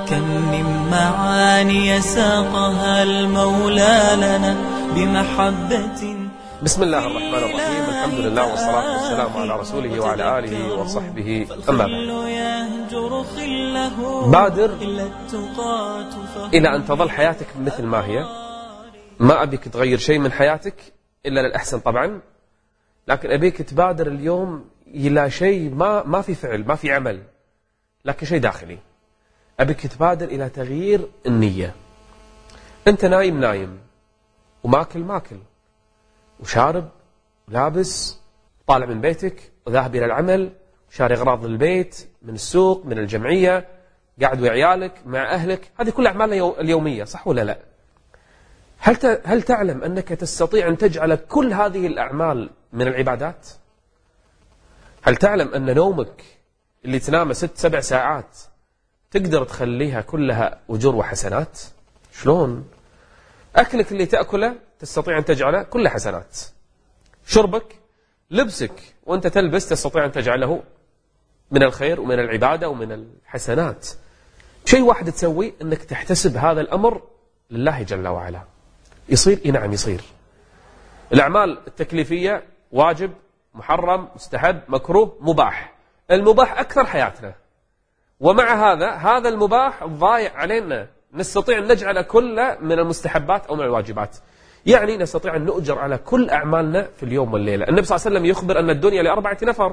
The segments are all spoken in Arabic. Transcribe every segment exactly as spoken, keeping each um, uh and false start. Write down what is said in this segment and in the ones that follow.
كم من معاني ساقها المولى لنا بمحبة. بسم الله الرحمن الرحيم، الحمد لله والصلاة والسلام على رسوله وعلى آله وصحبه. أما بعد، بادر إلى أن تظل حياتك مثل ما هي. ما أبيك تغير شيء من حياتك إلا للأحسن طبعا، لكن أبيك تبادر اليوم إلى شيء ما ما في فعل، ما في عمل، لكن شيء داخلي. أبيك تبادر إلى تغيير النية. أنت نايم نايم وماكل ماكل وشارب ولابس، طالع من بيتك وذاهب إلى العمل، شاري أغراض البيت من السوق من الجمعية، قاعد ويا عيالك مع أهلك. هذه كل أعمالنا اليومية، صح ولا لا؟ هل هل تعلم أنك تستطيع أن تجعل كل هذه الأعمال من العبادات؟ هل تعلم أن نومك اللي تنام ست سبع ساعات تقدر تخليها كلها أجور وحسنات؟ شلون؟ أكلك اللي تأكله تستطيع أن تجعله كل حسنات. شربك، لبسك وأنت تلبس تستطيع أن تجعله من الخير ومن العبادة ومن الحسنات. شيء واحد تسوي أنك تحتسب هذا الأمر لله جل وعلا. يصير؟ إيه نعم يصير. الأعمال التكليفية واجب، محرم، مستحب، مكروه، مباح. المباح أكثر حياتنا، ومع هذا هذا المباح ضايع علينا. نستطيع أن نجعل كله من المستحبات أو من الواجبات. يعني نستطيع أن نؤجر على كل أعمالنا في اليوم والليلة. النبي صلى الله عليه وسلم يخبر أن الدنيا لأربعة نفر: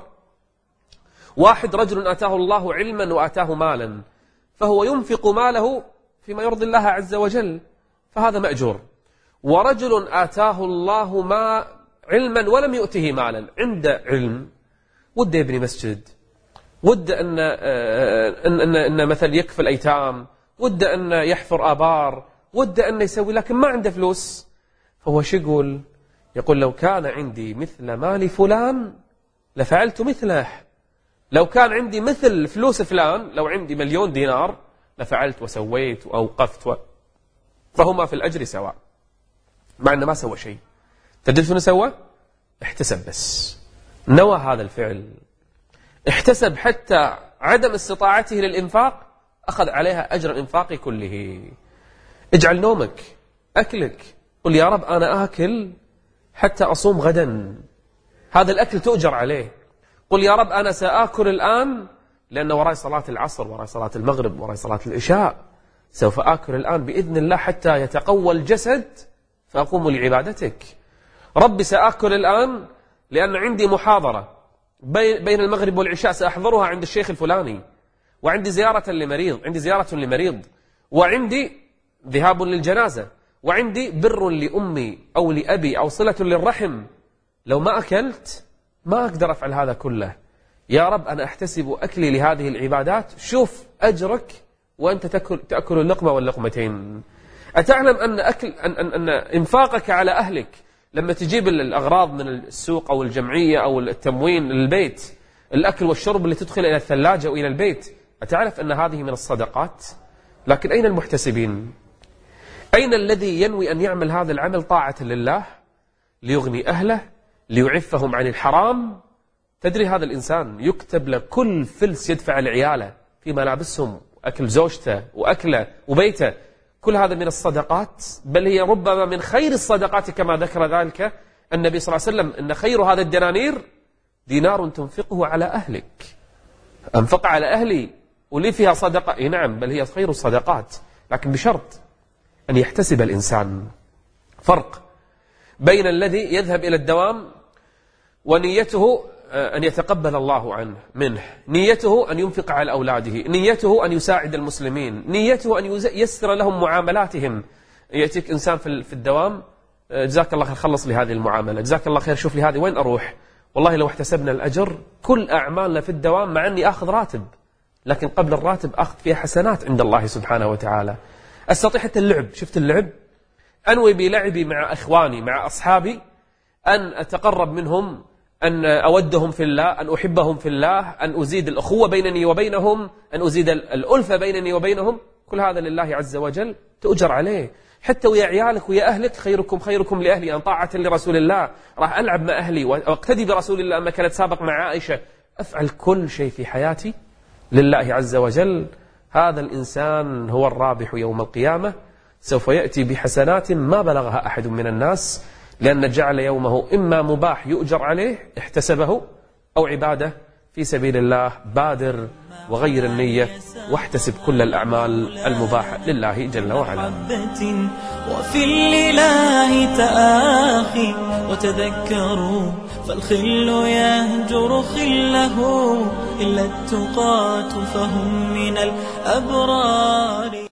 واحد رجل آتاه الله علما وآتاه مالا فهو ينفق ماله فيما يرضي الله عز وجل فهذا مأجور. ورجل آتاه الله ما علما ولم يؤته مالا، عنده علم وده يبني مسجد، وده أن, أن, أن, أن مثل يكفل الأيتام، وده أن يحفر آبار، وده أن يسوي، لكن ما عنده فلوس. فهو شو يقول؟ يقول لو كان عندي مثل مال فلان لفعلت مثله. لو كان عندي مثل فلوس فلان، لو عندي مليون دينار لفعلت وسويت وأوقفت و... فهما في الأجر سواء، مع أنه ما سوى شيء. تدري شنو سوى؟ احتسب، بس نوى هذا الفعل، احتسب حتى عدم استطاعته للإنفاق أخذ عليها أجر الإنفاق كله. اجعل نومك، أكلك، قل يا رب أنا آكل حتى أصوم غدا، هذا الأكل تؤجر عليه. قل يا رب أنا سآكل الآن لأن وراي صلاة العصر، وراي صلاة المغرب، وراي صلاة العشاء، سوف آكل الآن بإذن الله حتى يتقوى الجسد فأقوم لعبادتك. ربي سآكل الآن لأن عندي محاضرة بين المغرب والعشاء سأحضرها عند الشيخ الفلاني، وعندي زيارة لمريض، عندي زيارة لمريض، وعندي ذهاب للجنازة، وعندي بر لأمي أو لأبي أو صلة للرحم. لو ما أكلت ما أقدر أفعل هذا كله. يا رب أنا أحتسب أكلي لهذه العبادات، شوف أجرك وأنت تأكل, تأكل اللقمة واللقمتين. أتعلم أن, أكل أن, أن, أن إنفاقك على أهلك لما تجيب الأغراض من السوق أو الجمعية أو التموين للبيت، الأكل والشرب اللي تدخل إلى الثلاجة وإلى البيت، أتعرف أن هذه من الصدقات؟ لكن أين المحتسبين؟ أين الذي ينوي أن يعمل هذا العمل طاعة لله ليغني أهله ليعفهم عن الحرام؟ تدري هذا الإنسان يكتب له كل فلس يدفع لعياله في ملابسهم وأكل زوجته وأكله وبيته، كل هذا من الصدقات، بل هي ربما من خير الصدقات كما ذكر ذلك النبي صلى الله عليه وسلم أن خير هذا الدنانير دينار تنفقه على أهلك. أنفق على أهلي ولي فيها صدقة، إيه نعم، بل هي خير الصدقات، لكن بشرط أن يحتسب الإنسان. فرق بين الذي يذهب إلى الدوام ونيته أن يتقبل الله عنه منه، نيته أن ينفق على أولاده، نيته أن يساعد المسلمين، نيته أن ييسر لهم معاملاتهم. يأتيك إنسان في الدوام، جزاك الله خير خلص لي هذه المعاملة، جزاك الله خير شوف لي هذه وين أروح. والله لو احتسبنا الأجر كل أعمالنا في الدوام، مع أني أخذ راتب، لكن قبل الراتب أخذ فيها حسنات عند الله سبحانه وتعالى. أستطيع حتى اللعب، شفت اللعب، أنوي بلعبي مع إخواني مع أصحابي أن أتقرب منهم، أن أودهم في الله، أن أحبهم في الله، أن أزيد الأخوة بينني وبينهم، أن أزيد الألفة بينني وبينهم. كل هذا لله عز وجل تؤجر عليه. حتى ويا عيالك ويا أهلك، خيركم خيركم لأهلي، أن طاعة لرسول الله. راح ألعب مع أهلي واقتدي برسول الله أما كانت سابق مع عائشة. أفعل كل شيء في حياتي لله عز وجل. هذا الإنسان هو الرابح يوم القيامة، سوف يأتي بحسنات ما بلغها أحد من الناس، لأن جعل يومه إما مباح يؤجر عليه احتسبه، أو عبادة في سبيل الله. بادر وغير النية واحتسب كل الأعمال المباحة لله جل وعلا. وفي الإله تآخي وتذكروا، فالخل يهجر خله إلا التقاة فهم من الأبرار.